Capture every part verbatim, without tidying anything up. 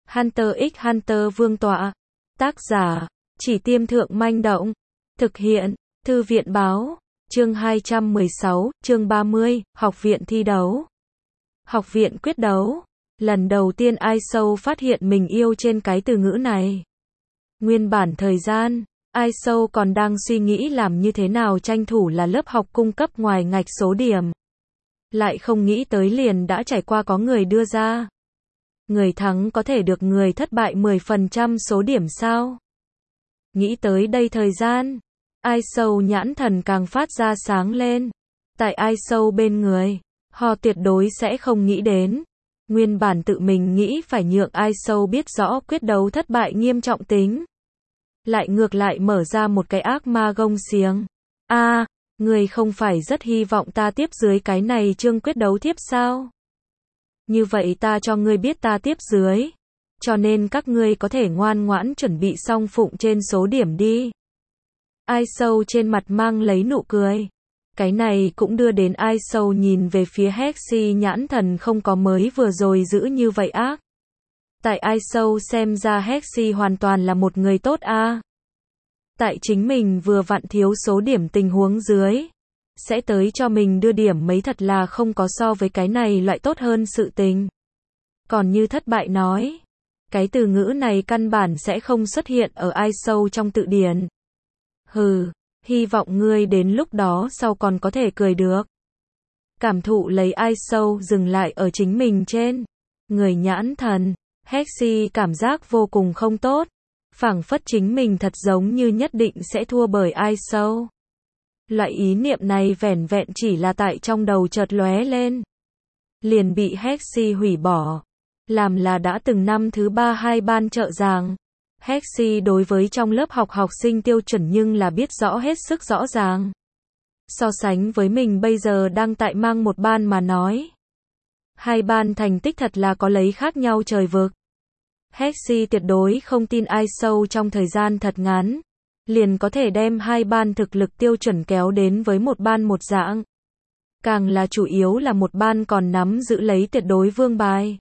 Hunter x Hunter Vương tọa. Tác giả, Chỉ Tiêm Thượng Manh Động. Thực hiện, Thư viện Báo. Chương hai trăm mười sáu, chương ba mươi, Học viện thi đấu. Học viện quyết đấu. Lần đầu tiên Ai Sâu phát hiện mình yêu trên cái từ ngữ này. Nguyên bản thời gian, Ai Sâu còn đang suy nghĩ làm như thế nào tranh thủ là lớp học cung cấp ngoài ngạch số điểm. Lại không nghĩ tới liền đã trải qua có người đưa ra. Người thắng có thể được người thất bại mười phần trăm số điểm sao? Nghĩ tới đây thời gian, Ai Sâu nhãn thần càng phát ra sáng lên. Tại Ai Sâu bên người, họ tuyệt đối sẽ không nghĩ đến. Nguyên bản tự mình nghĩ phải nhượng Ai Sâu biết rõ quyết đấu thất bại nghiêm trọng tính. Lại ngược lại mở ra một cái ác ma gông xiềng. A, à, người không phải rất hy vọng ta tiếp dưới cái này chương quyết đấu tiếp sao? Như vậy ta cho ngươi biết ta tiếp dưới. Cho nên các ngươi có thể ngoan ngoãn chuẩn bị xong phụng trên số điểm đi. Ai Sâu trên mặt mang lấy nụ cười. Cái này cũng đưa đến Ai Sâu nhìn về phía Hexy nhãn thần không có mới vừa rồi giữ như vậy ác. Tại Ai Sâu xem ra Hexy hoàn toàn là một người tốt a. À. Tại chính mình vừa vặn thiếu số điểm tình huống dưới. Sẽ tới cho mình đưa điểm mấy thật là không có so với cái này loại tốt hơn sự tình. Còn như thất bại nói. Cái từ ngữ này căn bản sẽ không xuất hiện ở Ai Sâu trong tự điển. Hừ, hy vọng ngươi đến lúc đó sau còn có thể cười được. Cảm thụ lấy Ai Sâu dừng lại ở chính mình trên. Người nhãn thần, Hexy cảm giác vô cùng không tốt. Phảng phất chính mình thật giống như nhất định sẽ thua bởi Ai Sâu. Loại ý niệm này vẻn vẹn chỉ là tại trong đầu chợt lóe lên. Liền bị Hexy hủy bỏ. Làm là đã từng năm thứ ba hai ban trợ giảng. Hexy đối với trong lớp học học sinh tiêu chuẩn nhưng là biết rõ hết sức rõ ràng. So sánh với mình bây giờ đang tại mang một ban mà nói. Hai ban thành tích thật là có lấy khác nhau trời vực. Hexy tuyệt đối không tin Ai Sâu trong thời gian thật ngắn. Liền có thể đem hai ban thực lực tiêu chuẩn kéo đến với một ban một dạng. Càng là chủ yếu là một ban còn nắm giữ lấy tuyệt đối vương bài.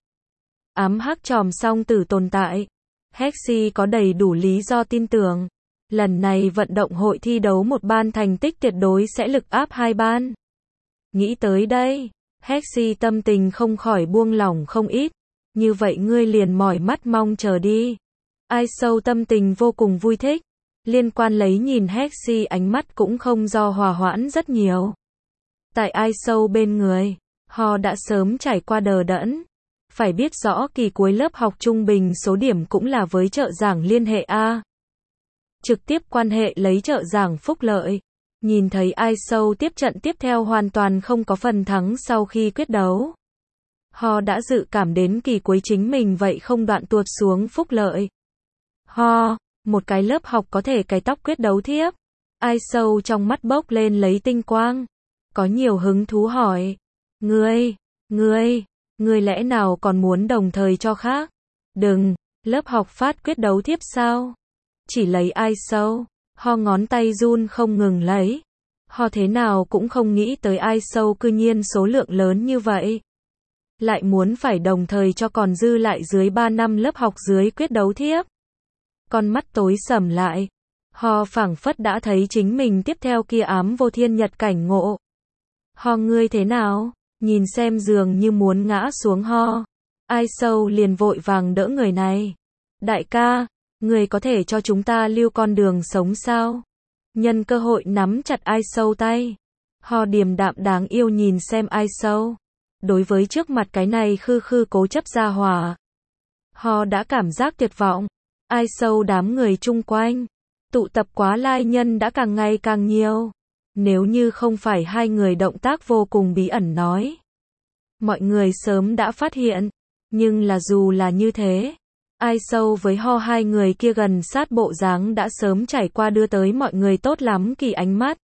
Ám hắc tròm song tử tồn tại. Hexy có đầy đủ lý do tin tưởng. Lần này vận động hội thi đấu một ban thành tích tuyệt đối sẽ lực áp hai ban. Nghĩ tới đây, Hexy tâm tình không khỏi buông lỏng không ít. Như vậy ngươi liền mỏi mắt mong chờ đi. Ai Sâu tâm tình vô cùng vui thích. Liên quan lấy nhìn Hexy ánh mắt cũng không do hòa hoãn rất nhiều. Tại Ai Sâu bên người, họ đã sớm trải qua đờ đẫn. Phải biết rõ kỳ cuối lớp học trung bình số điểm cũng là với trợ giảng liên hệ A. Trực tiếp quan hệ lấy trợ giảng phúc lợi. Nhìn thấy Ai Sâu tiếp trận tiếp theo hoàn toàn không có phần thắng sau khi quyết đấu. Họ đã dự cảm đến kỳ cuối chính mình vậy không đoạn tuột xuống phúc lợi. Ho, một cái lớp học có thể cái tóc quyết đấu thiếp. Ai Sâu trong mắt bốc lên lấy tinh quang. Có nhiều hứng thú hỏi. Ngươi, ngươi, ngươi lẽ nào còn muốn đồng thời cho khác? Đừng, lớp học phát quyết đấu thiếp sao? Chỉ lấy Ai Sâu. Ho ngón tay run không ngừng lấy. Ho thế nào cũng không nghĩ tới Ai Sâu cư nhiên số lượng lớn như vậy. Lại muốn phải đồng thời cho còn dư lại dưới ba năm lớp học dưới quyết đấu thiếp. Con mắt tối sầm lại. Ho phảng phất đã thấy chính mình tiếp theo kia ám vô thiên nhật cảnh ngộ. Ho ngươi thế nào? Nhìn xem dường như muốn ngã xuống Ho. Ai Sâu liền vội vàng đỡ người này. Đại ca, người có thể cho chúng ta lưu con đường sống sao? Nhân cơ hội nắm chặt Ai Sâu tay. Ho điềm đạm đáng yêu nhìn xem Ai Sâu. Đối với trước mặt cái này khư khư cố chấp gia hỏa. Ho đã cảm giác tuyệt vọng. Ai Sâu đám người chung quanh. Tụ tập quá lai nhân đã càng ngày càng nhiều. Nếu như không phải hai người động tác vô cùng bí ẩn nói. Mọi người sớm đã phát hiện. Nhưng là dù là như thế. Ai Sâu với Ho hai người kia gần sát bộ dáng đã sớm trải qua đưa tới mọi người tốt lắm kỳ ánh mắt.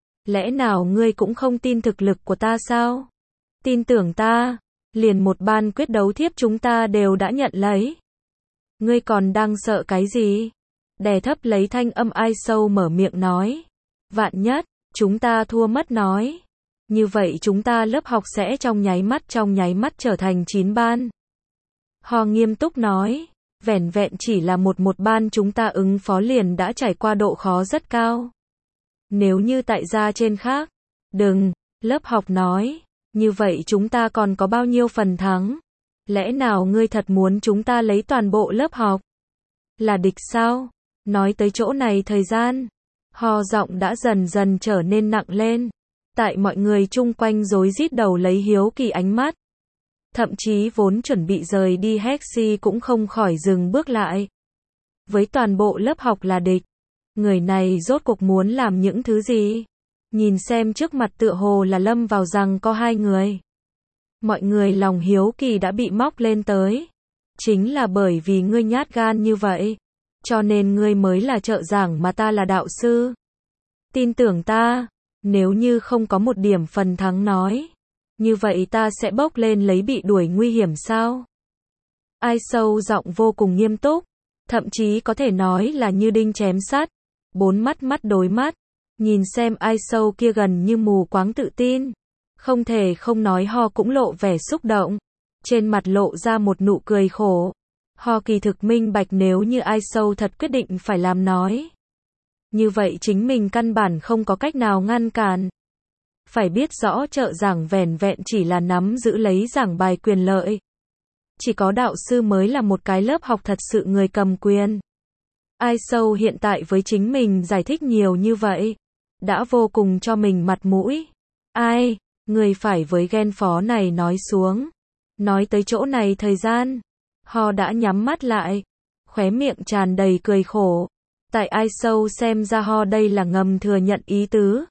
Lẽ nào ngươi cũng không tin thực lực của ta sao? Tin tưởng ta. Liền một ban quyết đấu thiếp chúng ta đều đã nhận lấy. Ngươi còn đang sợ cái gì? Đè thấp lấy thanh âm Ai Sâu mở miệng nói. Vạn nhất, chúng ta thua mất nói. Như vậy chúng ta lớp học sẽ trong nháy mắt trong nháy mắt trở thành chín ban. Ho nghiêm túc nói. Vẻn vẹn chỉ là một một ban chúng ta ứng phó liền đã trải qua độ khó rất cao. Nếu như tại gia trên khác, đừng, lớp học nói, như vậy chúng ta còn có bao nhiêu phần thắng? Lẽ nào ngươi thật muốn chúng ta lấy toàn bộ lớp học? Là địch sao? Nói tới chỗ này thời gian, ho giọng đã dần dần trở nên nặng lên. Tại mọi người chung quanh rối rít đầu lấy hiếu kỳ ánh mắt. Thậm chí vốn chuẩn bị rời đi Hexy cũng không khỏi dừng bước lại. Với toàn bộ lớp học là địch, người này rốt cuộc muốn làm những thứ gì? Nhìn xem trước mặt tựa hồ là lâm vào rằng có hai người. Mọi người lòng hiếu kỳ đã bị móc lên tới. Chính là bởi vì ngươi nhát gan như vậy, cho nên ngươi mới là trợ giảng mà ta là đạo sư. Tin tưởng ta, nếu như không có một điểm phần thắng nói, như vậy ta sẽ bốc lên lấy bị đuổi nguy hiểm sao? Ai sâu giọng vô cùng nghiêm túc, thậm chí có thể nói là như đinh chém sắt, bốn mắt mắt đối mắt, nhìn xem ai sâu kia gần như mù quáng tự tin, không thể không nói ho cũng lộ vẻ xúc động, trên mặt lộ ra một nụ cười khổ. Ho kỳ thực minh bạch nếu như ai sâu thật quyết định phải làm nói, như vậy chính mình căn bản không có cách nào ngăn cản. Phải biết rõ trợ giảng vẻn vẹn chỉ là nắm giữ lấy giảng bài quyền lợi. Chỉ có đạo sư mới là một cái lớp học thật sự người cầm quyền. Ai sâu hiện tại với chính mình giải thích nhiều như vậy, đã vô cùng cho mình mặt mũi. Ai, người phải với ghen phó này nói xuống. Nói tới chỗ này thời gian, ho đã nhắm mắt lại, khóe miệng tràn đầy cười khổ. Tại ai sâu xem ra ho đây là ngầm thừa nhận ý tứ.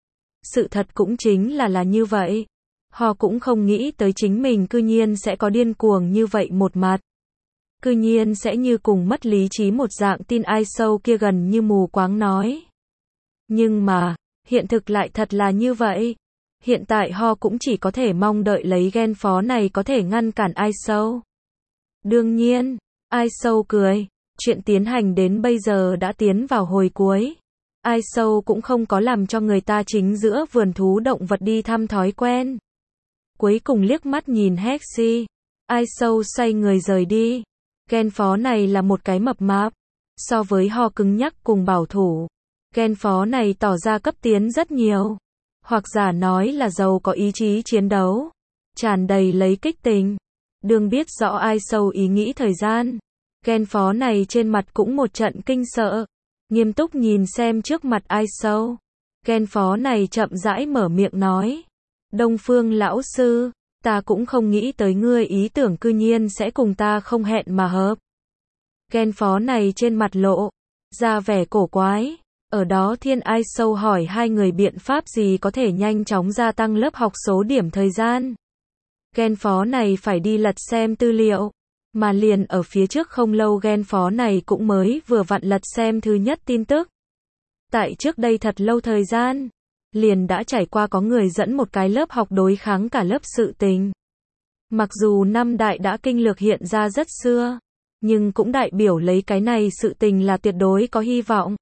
Sự thật cũng chính là là như vậy. Ho cũng không nghĩ tới chính mình cư nhiên sẽ có điên cuồng như vậy một mặt. Cư nhiên sẽ như cùng mất lý trí một dạng tin ai sâu kia gần như mù quáng nói. Nhưng mà, hiện thực lại thật là như vậy. Hiện tại ho cũng chỉ có thể mong đợi lấy ghen phó này có thể ngăn cản ai sâu. Đương nhiên, ai sâu cười, chuyện tiến hành đến bây giờ đã tiến vào hồi cuối. Ai sâu cũng không có làm cho người ta chính giữa vườn thú động vật đi thăm thói quen. Cuối cùng liếc mắt nhìn Hexy, ai sâu xoay người rời đi. Ghen phó này là một cái mập mạp. So với ho cứng nhắc cùng bảo thủ, ghen phó này tỏ ra cấp tiến rất nhiều. Hoặc giả nói là giàu có ý chí chiến đấu, tràn đầy lấy kích tình. Đương biết rõ ai sâu ý nghĩ thời gian, ghen phó này trên mặt cũng một trận kinh sợ. Nghiêm túc nhìn xem trước mặt ai sâu. Ghen phó này chậm rãi mở miệng nói. Đông Phương lão sư, ta cũng không nghĩ tới ngươi ý tưởng cư nhiên sẽ cùng ta không hẹn mà hợp. Ghen phó này trên mặt lộ ra vẻ cổ quái. Ở đó thiên ai sâu hỏi hai người biện pháp gì có thể nhanh chóng gia tăng lớp học số điểm thời gian. Ghen phó này phải đi lật xem tư liệu. Mà liền ở phía trước không lâu ghen phó này cũng mới vừa vặn lật xem thứ nhất tin tức. Tại trước đây thật lâu thời gian, liền đã trải qua có người dẫn một cái lớp học đối kháng cả lớp sự tình. Mặc dù năm đại đã kinh lược hiện ra rất xưa, nhưng cũng đại biểu lấy cái này sự tình là tuyệt đối có hy vọng.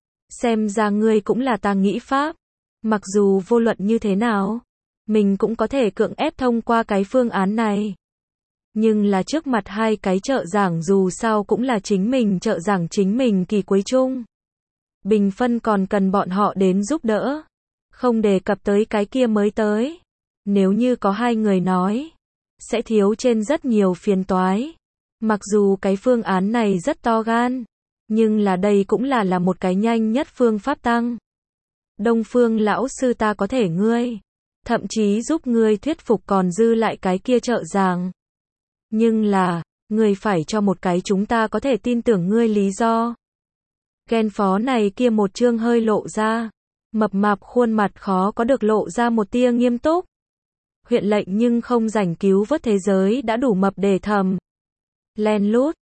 Xem ra ngươi cũng là ta nghĩ pháp. Mặc dù vô luận như thế nào, mình cũng có thể cưỡng ép thông qua cái phương án này. Nhưng là trước mặt hai cái trợ giảng dù sao cũng là chính mình trợ giảng chính mình kỳ cuối chung. Bình phân còn cần bọn họ đến giúp đỡ. Không đề cập tới cái kia mới tới. Nếu như có hai người nói, sẽ thiếu trên rất nhiều phiền toái. Mặc dù cái phương án này rất to gan, nhưng là đây cũng là là một cái nhanh nhất phương pháp tăng. Đông Phương lão sư ta có thể ngươi, thậm chí giúp ngươi thuyết phục còn dư lại cái kia trợ giảng. Nhưng là, ngươi phải cho một cái chúng ta có thể tin tưởng ngươi lý do. Ghen phó này kia một chương hơi lộ ra, mập mạp khuôn mặt khó có được lộ ra một tia nghiêm túc. Huyện lệnh nhưng không rảnh cứu vớt thế giới đã đủ mập để thầm. Len lút,